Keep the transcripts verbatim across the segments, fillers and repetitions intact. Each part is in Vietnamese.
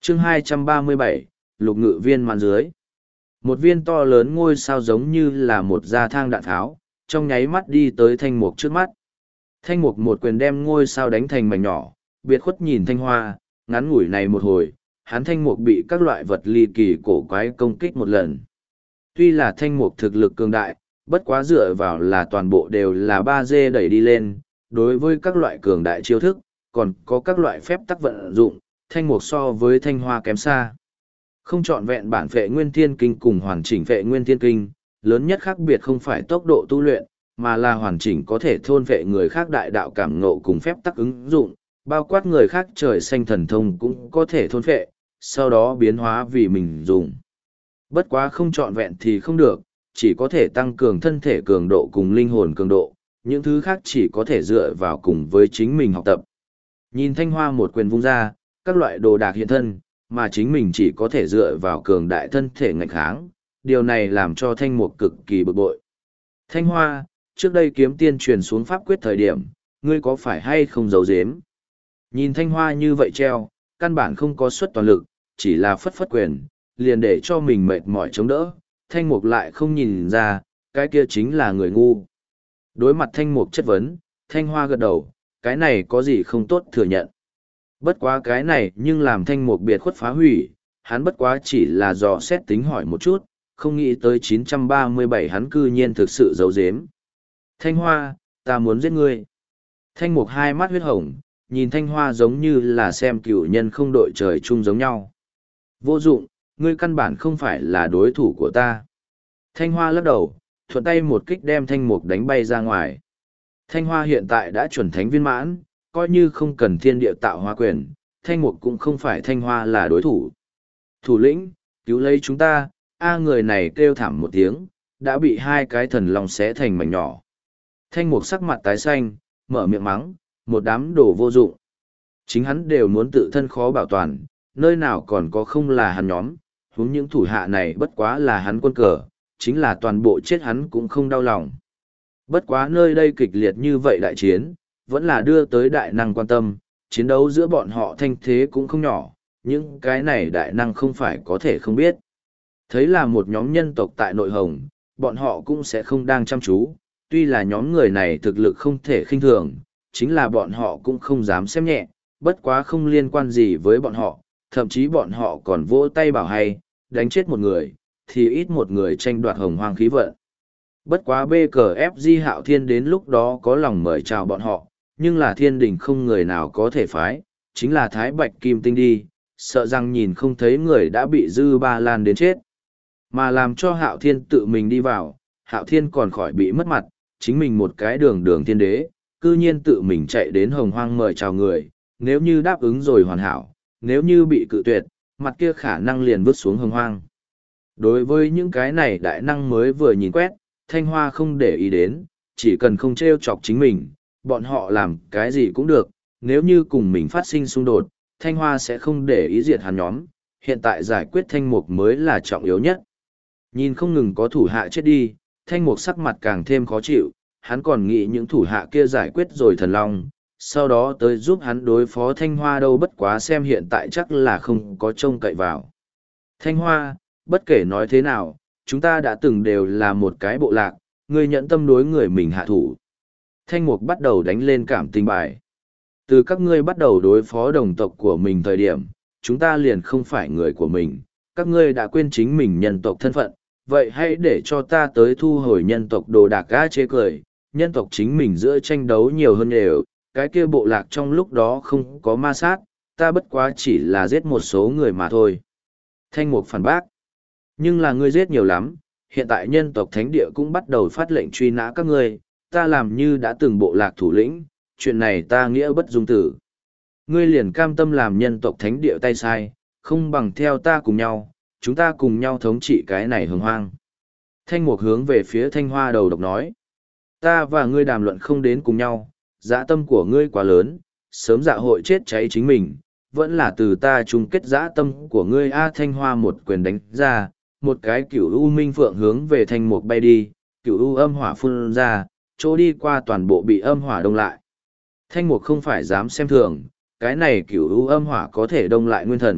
chương hai trăm ba mươi bảy, lục ngự viên màn dưới. Một viên to lớn ngôi sao giống như là một gia thang đạn tháo, trong nháy mắt đi tới thanh mục trước mắt. Thanh mục một quyền đem ngôi sao đánh thành mảnh nhỏ, biệt khuất nhìn thanh hoa, ngắn ngủi này một hồi, hắn thanh mục bị các loại vật ly kỳ cổ quái công kích một lần. Tuy là thanh mục thực lực cường đại, bất quá dựa vào là toàn bộ đều là ba D đẩy đi lên, đối với các loại cường đại chiêu thức, còn có các loại phép tắc vận dụng, thanh mục so với thanh hoa kém xa. Không trọn vẹn bản phệ nguyên thiên kinh cùng hoàn chỉnh phệ nguyên thiên kinh, lớn nhất khác biệt không phải tốc độ tu luyện, mà là hoàn chỉnh có thể thôn phệ người khác đại đạo cảm ngộ cùng phép tắc ứng dụng, bao quát người khác trời xanh thần thông cũng có thể thôn phệ, sau đó biến hóa vì mình dùng. Bất quá không trọn vẹn thì không được, chỉ có thể tăng cường thân thể cường độ cùng linh hồn cường độ, những thứ khác chỉ có thể dựa vào cùng với chính mình học tập. Nhìn thanh hoa một quyền vung ra, các loại đồ đạc hiện thân, mà chính mình chỉ có thể dựa vào cường đại thân thể ngạnh kháng, điều này làm cho thanh mục cực kỳ bực bội. Thanh hoa, trước đây kiếm tiên truyền xuống pháp quyết thời điểm, ngươi có phải hay không giấu giếm? Nhìn thanh hoa như vậy treo, căn bản không có suất toàn lực, chỉ là phất phất quyền, liền để cho mình mệt mỏi chống đỡ, thanh mục lại không nhìn ra, cái kia chính là người ngu. Đối mặt thanh mục chất vấn, thanh hoa gật đầu, cái này có gì không tốt thừa nhận. Bất quá cái này nhưng làm thanh mục biệt khuất phá hủy, hắn bất quá chỉ là dò xét tính hỏi một chút, không nghĩ tới chín trăm ba mươi bảy hắn cư nhiên thực sự giấu giếm. Thanh hoa, ta muốn giết ngươi. Thanh mục hai mắt huyết hồng, nhìn thanh hoa giống như là xem cựu nhân không đội trời chung giống nhau. Vô dụng, ngươi căn bản không phải là đối thủ của ta. Thanh hoa lắc đầu, thuận tay một kích đem thanh mục đánh bay ra ngoài. Thanh hoa hiện tại đã chuẩn thánh viên mãn, coi như không cần thiên địa tạo hóa quyền, thanh mục cũng không phải thanh hoa là đối thủ. Thủ lĩnh, cứu lấy chúng ta, a người này kêu thảm một tiếng, đã bị hai cái thần lòng xé thành mảnh nhỏ. Thanh mục sắc mặt tái xanh, mở miệng mắng, một đám đồ vô dụng. Chính hắn đều muốn tự thân khó bảo toàn, nơi nào còn có không là hắn nhóm, huống những thủ hạ này bất quá là hắn quân cờ, chính là toàn bộ chết hắn cũng không đau lòng. Bất quá nơi đây kịch liệt như vậy đại chiến, vẫn là đưa tới đại năng quan tâm, chiến đấu giữa bọn họ thanh thế cũng không nhỏ, những cái này đại năng không phải có thể không biết. Thấy là một nhóm nhân tộc tại nội hồng, bọn họ cũng sẽ không đang chăm chú, tuy là nhóm người này thực lực không thể khinh thường, chính là bọn họ cũng không dám xem nhẹ, bất quá không liên quan gì với bọn họ, thậm chí bọn họ còn vỗ tay bảo hay, đánh chết một người, thì ít một người tranh đoạt hồng hoang khí vận. Bất quá bê cờ ép giê Hạo Thiên đến lúc đó có lòng mời chào bọn họ, nhưng là thiên đình không người nào có thể phái, chính là Thái Bạch Kim Tinh đi, sợ rằng nhìn không thấy người đã bị Dư Ba Lan đến chết. Mà làm cho Hạo Thiên tự mình đi vào, Hạo Thiên còn khỏi bị mất mặt, chính mình một cái đường đường thiên đế, cư nhiên tự mình chạy đến hồng hoang mời chào người, nếu như đáp ứng rồi hoàn hảo, nếu như bị cự tuyệt, mặt kia khả năng liền vứt xuống hồng hoang. Đối với những cái này đại năng mới vừa nhìn quét, Thanh Hoa không để ý đến, chỉ cần không trêu chọc chính mình, bọn họ làm cái gì cũng được, nếu như cùng mình phát sinh xung đột, Thanh Hoa sẽ không để ý diệt hắn nhóm, hiện tại giải quyết Thanh Mục mới là trọng yếu nhất. Nhìn không ngừng có thủ hạ chết đi, Thanh Mục sắc mặt càng thêm khó chịu, hắn còn nghĩ những thủ hạ kia giải quyết rồi thần long, sau đó tới giúp hắn đối phó Thanh Hoa đâu, bất quá xem hiện tại chắc là không có trông cậy vào. Thanh Hoa, bất kể nói thế nào, chúng ta đã từng đều là một cái bộ lạc, ngươi nhận tâm đối người mình hạ thủ. Thanh Mục bắt đầu đánh lên cảm tình bài. Từ các ngươi bắt đầu đối phó đồng tộc của mình thời điểm, chúng ta liền không phải người của mình, các ngươi đã quên chính mình nhân tộc thân phận, vậy hãy để cho ta tới thu hồi nhân tộc đồ đạc gã chế cười, nhân tộc chính mình giữa tranh đấu nhiều hơn đều, cái kia bộ lạc trong lúc đó không có ma sát, ta bất quá chỉ là giết một số người mà thôi. Thanh Mục phản bác. Nhưng là ngươi giết nhiều lắm, hiện tại nhân tộc thánh địa cũng bắt đầu phát lệnh truy nã các ngươi, ta làm như đã từng bộ lạc thủ lĩnh, chuyện này ta nghĩa bất dung tử. Ngươi liền cam tâm làm nhân tộc thánh địa tay sai, không bằng theo ta cùng nhau, chúng ta cùng nhau thống trị cái này hồng hoang. Thanh Mục hướng về phía Thanh Hoa đầu độc nói, ta và ngươi đàm luận không đến cùng nhau, dã tâm của ngươi quá lớn, sớm dạ hội chết cháy chính mình, vẫn là từ ta chung kết dã tâm của ngươi. A Thanh Hoa một quyền đánh ra, một cái cửu u minh phượng hướng về Thanh Mục bay đi, cửu u âm hỏa phun ra, chỗ đi qua toàn bộ bị âm hỏa đông lại. Thanh Mục không phải dám xem thường, cái này cửu u âm hỏa có thể đông lại nguyên thần,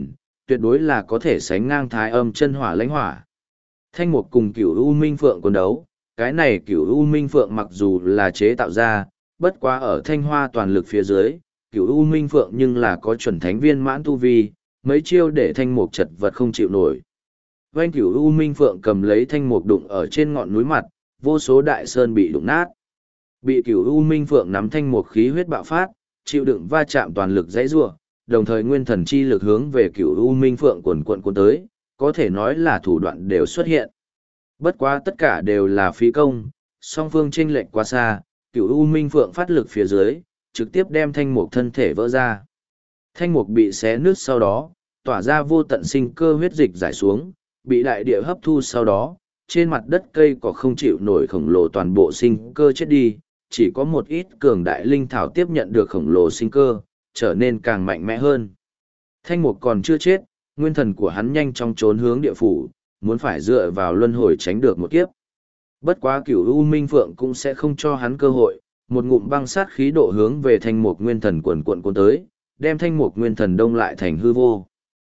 tuyệt đối là có thể sánh ngang thái âm chân hỏa lãnh hỏa. Thanh mục cùng cửu U Minh Phượng quân đấu, cái này cửu U Minh Phượng mặc dù là chế tạo ra, bất quá ở Thanh Hoa toàn lực phía dưới, cửu U Minh Phượng nhưng là có chuẩn thánh viên mãn tu vi, mấy chiêu để thanh mục chật vật không chịu nổi. Vanh cửu U Minh Phượng cầm lấy thanh mục đụng ở trên ngọn núi mặt, vô số đại sơn bị đụng nát. Bị cửu U Minh Phượng nắm thanh mục khí huyết bạo phát, chịu đựng va chạm toàn lực dãy rủa, đồng thời nguyên thần chi lực hướng về cửu U Minh Phượng quần quận cuốn tới, có thể nói là thủ đoạn đều xuất hiện. Bất quá tất cả đều là phí công, song phương chênh lệch quá xa, cửu U Minh Phượng phát lực phía dưới, trực tiếp đem thanh mục thân thể vỡ ra. Thanh mục bị xé nứt sau đó, tỏa ra vô tận sinh cơ huyết dịch giải xuống, bị đại địa hấp thu sau đó, trên mặt đất cây cỏ không chịu nổi khổng lồ toàn bộ sinh cơ chết đi, chỉ có một ít cường đại linh thảo tiếp nhận được khổng lồ sinh cơ, trở nên càng mạnh mẽ hơn. Thanh mục còn chưa chết, nguyên thần của hắn nhanh chóng trốn hướng địa phủ, muốn phải dựa vào luân hồi tránh được một kiếp. Bất quá cửu U Minh Phượng cũng sẽ không cho hắn cơ hội, một ngụm băng sát khí độ hướng về thanh mục nguyên thần quần cuộn cuốn tới, đem thanh mục nguyên thần đông lại thành hư vô.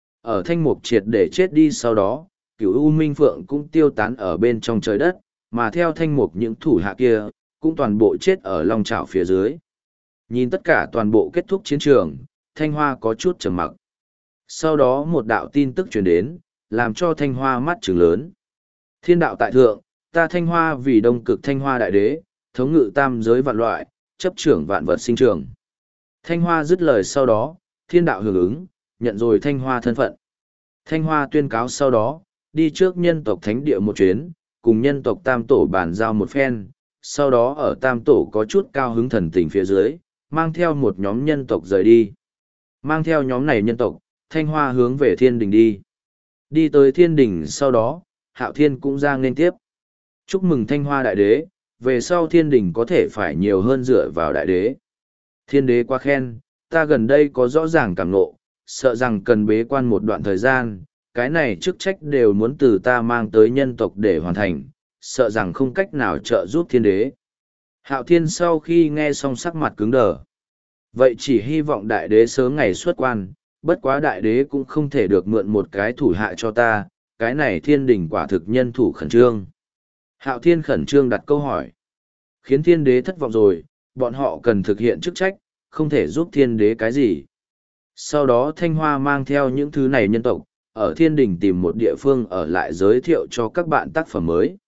Ở thanh mục triệt để chết đi sau đó, cửu U Minh Phượng cũng tiêu tán ở bên trong trời đất, mà theo thanh mục những thủ hạ kia, cũng toàn bộ chết ở long chảo phía dưới. Nhìn tất cả toàn bộ kết thúc chiến trường, Thanh Hoa có chút trầm mặc. Sau đó một đạo tin tức truyền đến, làm cho Thanh Hoa mắt trừng lớn. Thiên đạo tại thượng, ta Thanh Hoa vì đông cực Thanh Hoa đại đế, thống ngự tam giới vạn loại, chấp trưởng vạn vật sinh trường. Thanh Hoa dứt lời sau đó, thiên đạo hưởng ứng, nhận rồi Thanh Hoa thân phận. Thanh Hoa tuyên cáo sau đó, đi trước nhân tộc thánh địa một chuyến, cùng nhân tộc tam tổ bàn giao một phen, sau đó ở tam tổ có chút cao hứng thần tình phía dưới, mang theo một nhóm nhân tộc rời đi. Mang theo nhóm này nhân tộc, Thanh Hoa hướng về thiên đình đi. Đi tới thiên đình sau đó, Hạo Thiên cũng ra nên tiếp. Chúc mừng Thanh Hoa đại đế, về sau thiên đình có thể phải nhiều hơn dựa vào đại đế. Thiên đế quá khen, ta gần đây có rõ ràng cảm ngộ, sợ rằng cần bế quan một đoạn thời gian, cái này chức trách đều muốn từ ta mang tới nhân tộc để hoàn thành, sợ rằng không cách nào trợ giúp thiên đế. Hạo Thiên sau khi nghe xong sắc mặt cứng đờ. Vậy chỉ hy vọng đại đế sớm ngày xuất quan, bất quá đại đế cũng không thể được mượn một cái thủ hạ cho ta, cái này thiên đình quả thực nhân thủ khẩn trương. Hạo Thiên khẩn trương đặt câu hỏi. Khiến thiên đế thất vọng rồi, bọn họ cần thực hiện chức trách, không thể giúp thiên đế cái gì. Sau đó Thanh Hoa mang theo những thứ này nhân tộc, ở thiên đình tìm một địa phương ở lại giới thiệu cho các bạn tác phẩm mới.